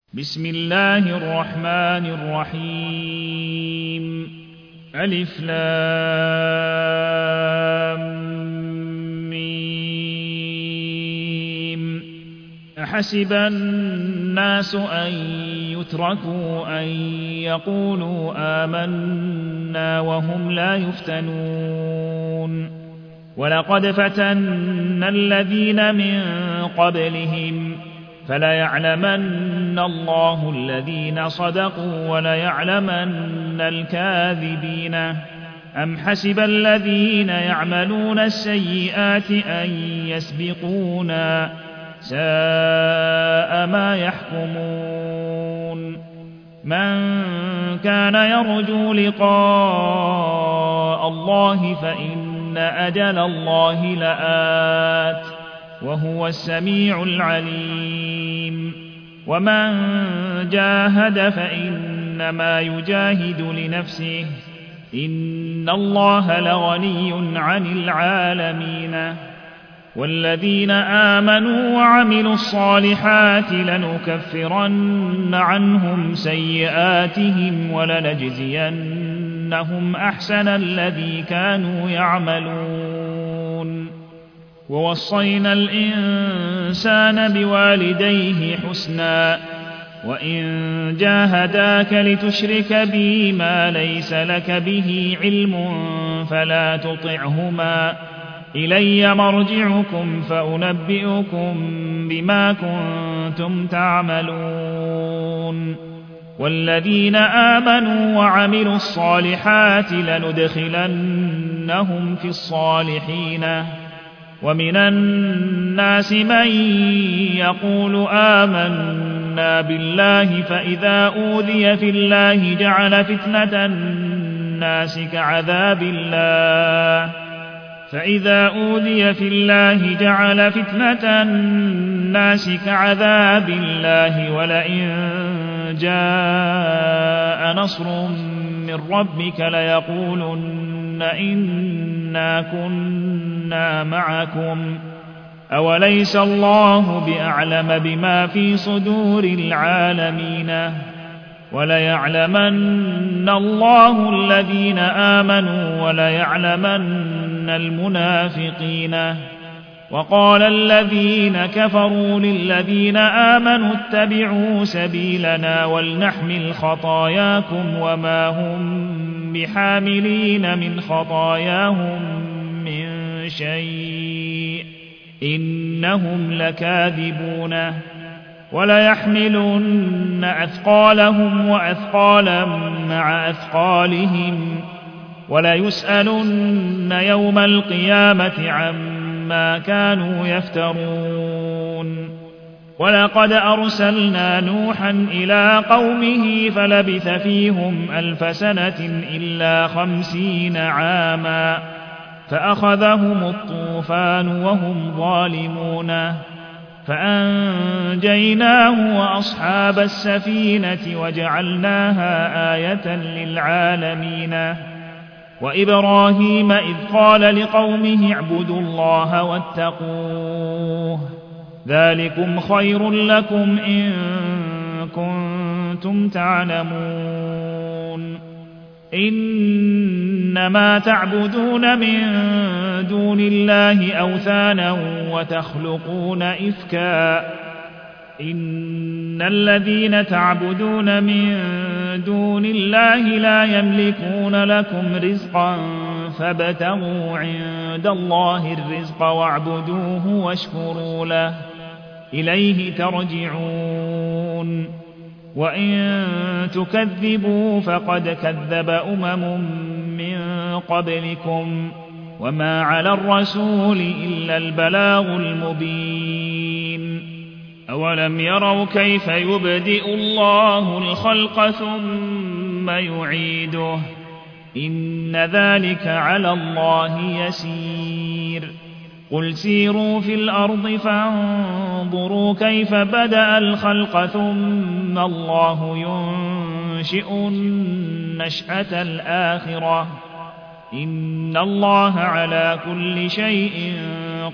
بسم الله الرحمن الرحيم ألف لام ميم أحسب الناس أن يتركوا أن يقولوا آمنا وهم لا يفتنون ولقد فتنا الذين من قبلهم فليعلمن الله الذين صدقوا وليعلمن الكاذبين أم حسب الذين يعملون السيئات أن يسبقونا ساء ما يحكمون من كان يرجو لقاء الله فإن أجل الله لآت وهو السميع العليم ومن جاهد فإنما يجاهد لنفسه إن الله لغني عن العالمين والذين آمنوا وعملوا الصالحات لنكفرن عنهم سيئاتهم ولنجزينهم أحسن الذي كانوا يعملون ووصينا الإنسان بوالديه حسنا وإن جاهداك لتشرك بي ما ليس لك به علم فلا تطعهما إلي مرجعكم فأنبئكم بما كنتم تعملون والذين آمنوا وعملوا الصالحات لندخلنهم في الصالحين ومن الناس من يقول آمنا بالله فإذا أوذي في الله جعل فتنة الناس كعذاب الله ولئن جاء نصر من ربك ليقولن إنا كنا معكم أوليس الله بأعلم بما في صدور العالمين وليعلمن الله الذين آمنوا وليعلمن المنافقين وقال الذين كفروا للذين آمنوا اتبعوا سبيلنا ولنحمل خطاياكم وما هم بحاملين من خطاياهم من شيء إنهم لكاذبون وليحملن أثقالهم وأثقالا مع أثقالهم وليسألن يوم القيامة عما كانوا يفترون ولقد أرسلنا نوحا إلى قومه فلبث فيهم 1000 سنة إلا 50 عاما فأخذهم الطوفان وهم ظالمون فأنجيناه وأصحاب السفينة وجعلناها آية للعالمين وإبراهيم إذ قال لقومه اعبدوا الله واتقوه ذلكم خير لكم إن كنتم تعلمون إنما تعبدون من دون الله أوثانا وتخلقون إفكا إن الذين تعبدون من دون الله لا يملكون لكم رزقا فابتغوا عند الله الرزق واعبدوه واشكروا له إليه ترجعون وإن تكذبوا فقد كذب من قبلكم وما على الرسول إلا البلاغ المبين أولم يروا كيف يبدئ الله الخلق ثم يعيده إن ذلك على الله يسير قل سيروا في الأرض فانظروا كيف بدأ الخلق ثم الله ينشئ النشأة الآخرة إن الله على كل شيء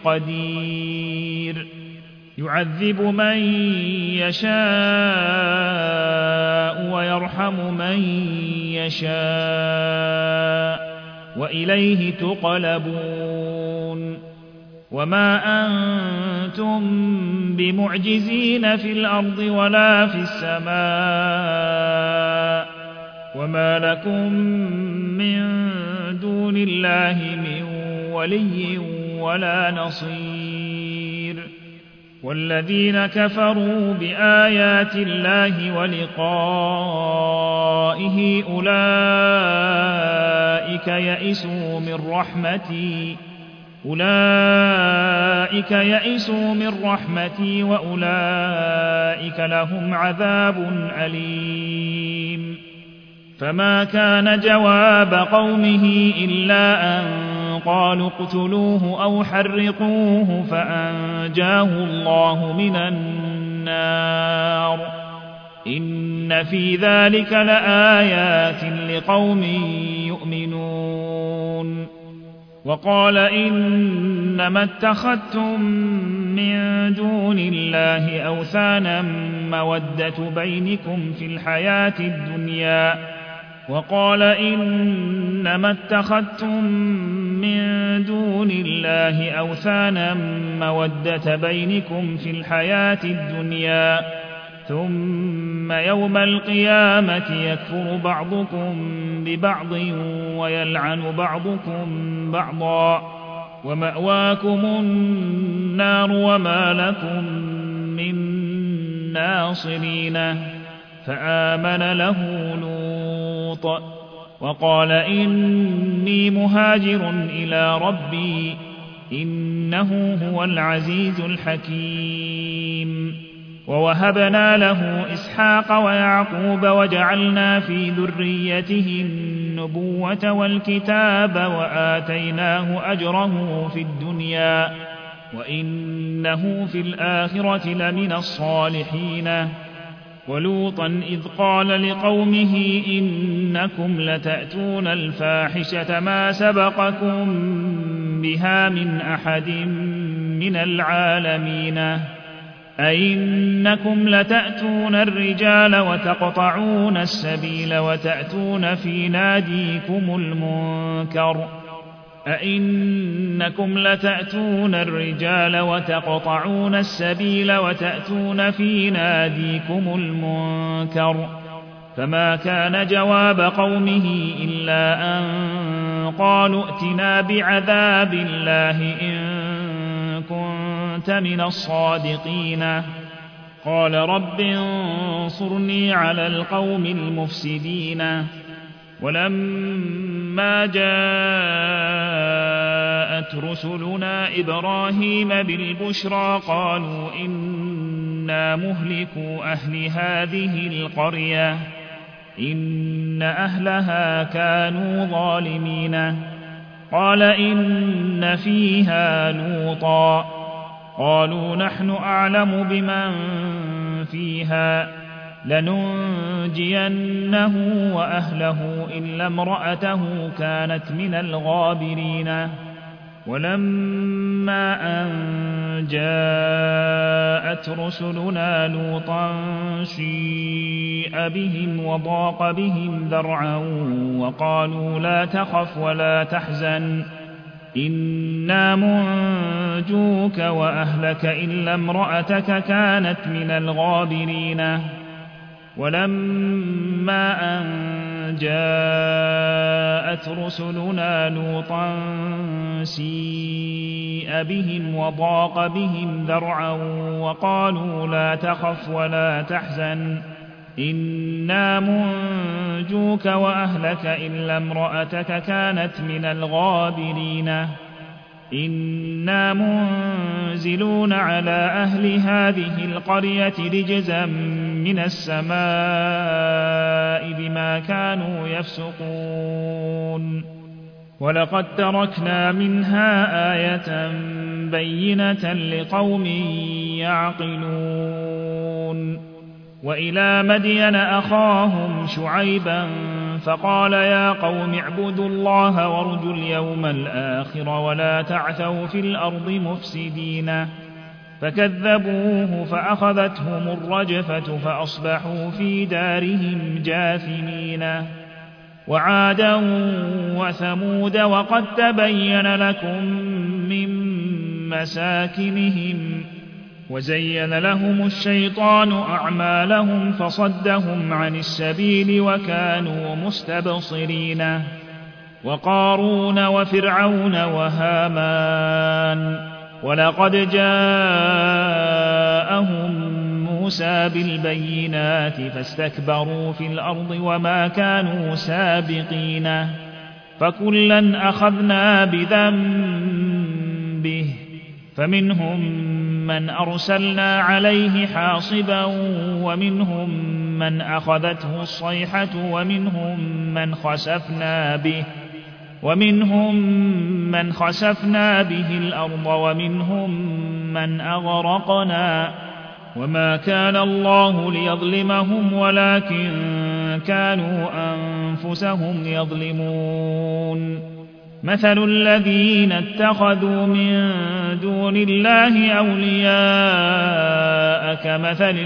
قدير يعذب من يشاء ويرحم من يشاء وإليه تقلبون وما أنتم بمعجزين في الأرض ولا في السماء وما لكم من دون الله من ولي ولا نصير والذين كفروا بآيات الله ولقائه أولئك يئسوا من رحمتي وأولئك لهم عذاب أليم فما كان جواب قومه إلا أن قالوا اقتلوه أو حرقوه فأنجاه الله من النار إن في ذلك لآيات لقوم يؤمنون وقال إنما اتخذتم من دون الله أوثانا مودة بينكم في الحياة الدنيا ثم يوم القيامة يكفر بعضكم ببعض ويلعن بعضكم بعضا ومأواكم النار وما لكم من ناصرين فآمن له لوط وقال إني مهاجر إلى ربي إنه هو العزيز الحكيم ووهبنا له إسحاق ويعقوب وجعلنا في ذريته النبوة والكتاب وآتيناه أجره في الدنيا وإنه في الآخرة لمن الصالحين ولوطا إذ قال لقومه إنكم لتأتون الفاحشة ما سبقكم بها من أحد من العالمين أئنكم لتأتون الرجال وتقطعون السبيل وتأتون في ناديكم المنكر فما كان جواب قومه إلا أن قالوا ائتنا بعذاب الله إن كنت من الصادقين قال رب انصرني على القوم المفسدين ولما جاءت رسلنا إبراهيم بالبشرى قالوا إنا مهلكو أهل هذه القرية إن أهلها كانوا ظالمين قال إن فيها لوطا قالوا نحن أعلم بمن فيها لننجينه وأهله إلا امرأته كانت من الغابرين ولما أن جاءت رسلنا لوطا سيء بهم وضاق بهم ذرعا وقالوا لا تخف ولا تحزن إنا منجوك وأهلك إلا امرأتك كانت من الغابرين ولما أن جاءت رسلنا لوطا سيء بهم وضاق بهم ذرعا وقالوا لا تخف ولا تحزن إنا منجوك وأهلك إلا امرأتك كانت من الغابرين إنا منزلون على أهل هذه القرية رجزا من السماء بما كانوا يفسقون ولقد تركنا منها آية بينة لقوم يعقلون وإلى مدين أخاهم شعيبا فقال يا قوم اعبدوا الله وارجوا اليوم الآخر ولا تعثوا في الأرض مفسدين فكذبوه فأخذتهم الرجفة فأصبحوا في دارهم جاثمين. وعادا وثمود وقد تبين لكم من مساكنهم وزين لهم الشيطان أعمالهم فصدهم عن السبيل وكانوا مستبصرين. وقارون وفرعون وهامان ولقد جاءهم موسى بالبينات فاستكبروا في الأرض وما كانوا سابقين. فكلا أخذنا بذنبه فمنهم من أرسلنا عليه حاصبا ومنهم من أخذته الصيحة ومنهم من خسفنا به الأرض ومنهم من أغرقنا وما كان الله ليظلمهم ولكن كانوا أنفسهم يظلمون. مثل الذين اتخذوا من دون الله أولياء كمثل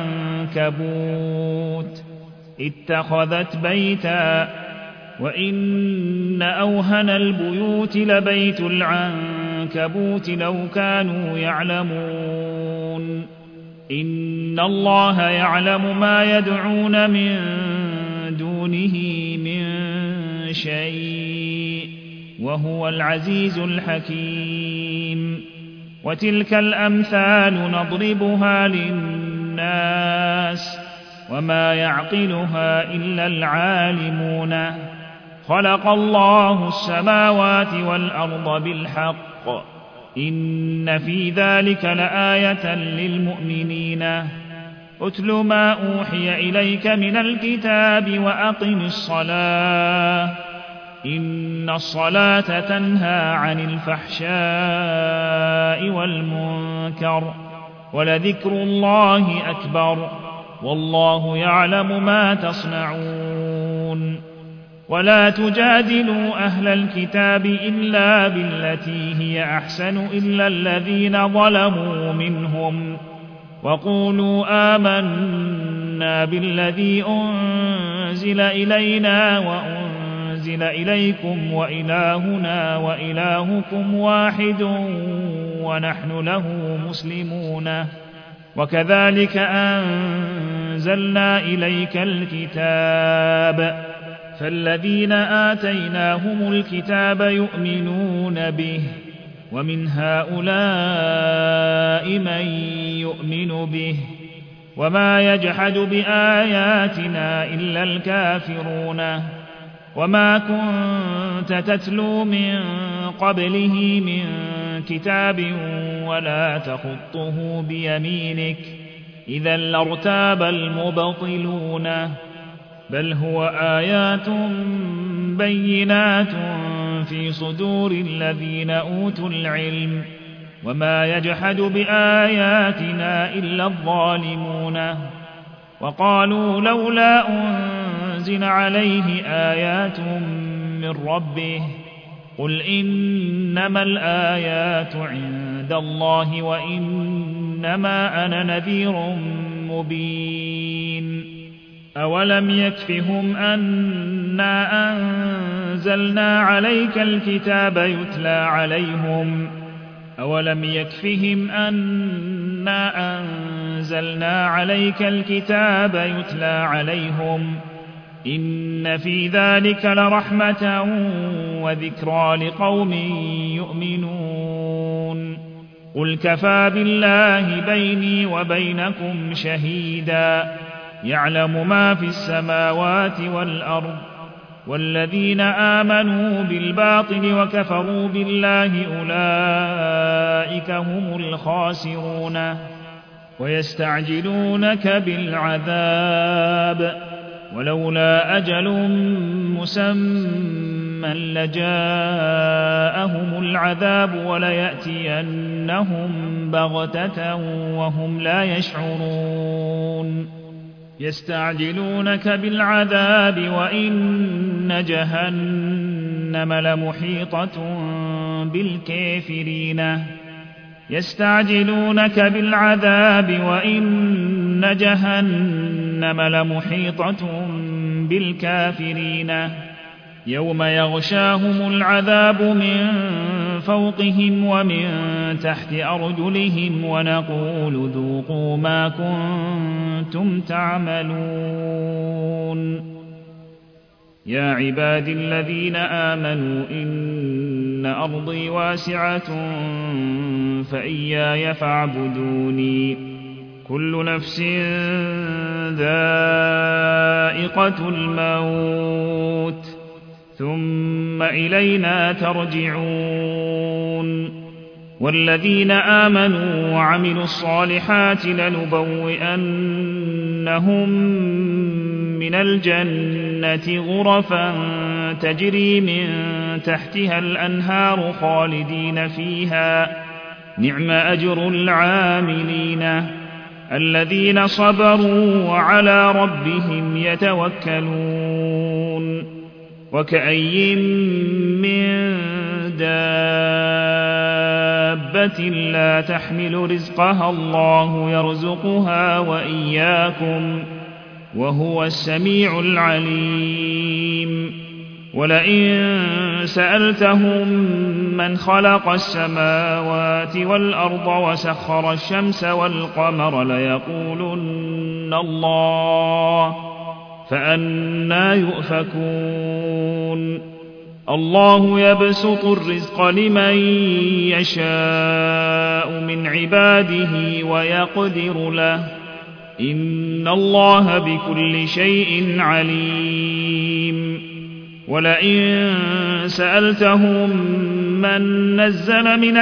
العنكبوت اتخذت بيتا وإن أوهن البيوت لبيت العنكبوت لو كانوا يعلمون. إن الله يعلم ما يدعون من دونه من شيء وهو العزيز الحكيم. وتلك الأمثال نضربها للناس وما يعقلها إلا العالمون. خلق الله السماوات والأرض بالحق إن في ذلك لآية للمؤمنين. أتل ما أوحي إليك من الكتاب وأقم الصلاة إن الصلاة تنهى عن الفحشاء والمنكر ولذكر الله أكبر والله يعلم ما تصنعون. ولا تجادلوا أهل الكتاب إلا بالتي هي أحسن إلا الذين ظلموا منهم وقولوا آمنا بالذي أنزل إلينا وأنزل إليكم وإلهنا وإلهكم واحد ونحن له مسلمون. وكذلك أنزلنا إليك الكتاب فالذين آتيناهم الكتاب يؤمنون به ومن هؤلاء من يؤمن به وما يجحد بآياتنا إلا الكافرون. وما كنت تتلو من قبله من كتاب ولا تخطه بيمينك إذا لارتاب المبطلون. بل هو آيات بينات في صدور الذين أوتوا العلم وما يجحد بآياتنا إلا الظالمون. وقالوا لولا أنزل عليه آيات من ربه قل إنما الآيات عند الله وإنما أنا نذير مبين. أولم يكفهم أنا أنزلنا عليك الكتاب يتلى عليهم إن في ذلك لرحمة وذكرى لقوم يؤمنون. قل كفى بالله بيني وبينكم شهيدا يعلم ما في السماوات والأرض. والذين آمنوا بالباطل وكفروا بالله أولئك هم الخاسرون. ويستعجلونك بالعذاب ولولا أجل مسمى لجاءهم العذاب وليأتينهم بغتة وهم لا يشعرون. يستعجلونك بالعذاب وإن جهنم لمحيطة بالكافرين. يستعجلونك بالعذاب وإن جهنم لمحيطة بالكافرين يوم يغشاهم العذاب من فوقهم ومن تحت أرجلهم ونقول ذوقوا ما كنتم تعملون يا عبادي الذين آمنوا إن أرضي واسعة فإياي فاعبدوني كل نفس ذائقة الموت ثم إلينا ترجعون والذين آمنوا وعملوا الصالحات لنبوئنهم من الجنة غرفا تجري من تحتها الأنهار خالدين فيها نعم أجر العاملين الذين صبروا وعلى ربهم يتوكلون وكأي من دابة لا تحمل رزقها الله يرزقها وإياكم وهو السميع العليم ولئن سألتهم من خلق السماوات والأرض وسخر الشمس والقمر ليقولن الله فأنى يؤفكون الله يبسط الرزق لمن يشاء من عباده ويقدر له إن الله بكل شيء عليم ولئن سألتهم من نزل من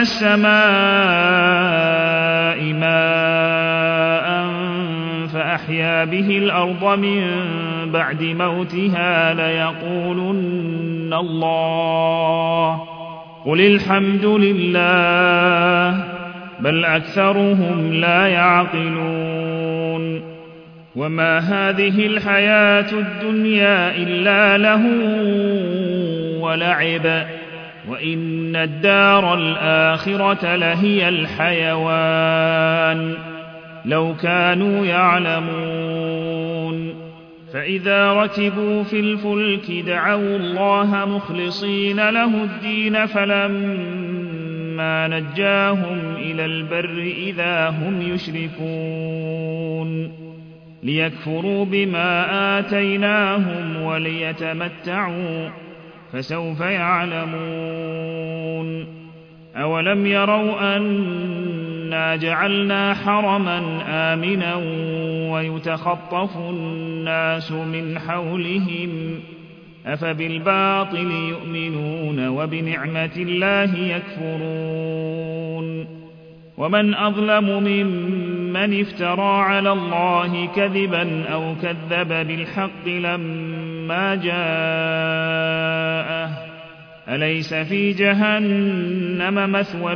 السماء ماء فأحيا به الأرض من بعد موتها ليقولن الله قل الحمد لله بل أكثرهم لا يعقلون وما هذه الحياة الدنيا إلا لهو ولعب وإن الدار الآخرة لهي الحيوان لو كانوا يعلمون فإذا ركبوا في الفلك دعوا الله مخلصين له الدين فلما نجاهم إلى البر إذا هم يشركون ليكفروا بما آتيناهم وليتمتعوا فسوف يعلمون أولم يروا أنا جعلنا حرما آمنا ويتخطف الناس من حولهم أفبالباطل يؤمنون وبنعمة الله يكفرون ومن أظلم ممن افترى على الله كذبا أو كذب بالحق لما جاءه أليس في جهنم مثوى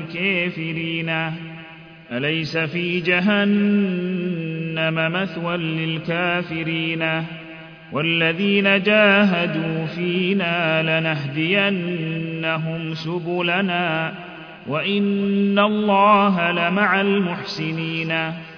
للكافرين والذين جاهدوا فينا لنهدينهم سبلنا وإن الله لمع المحسنين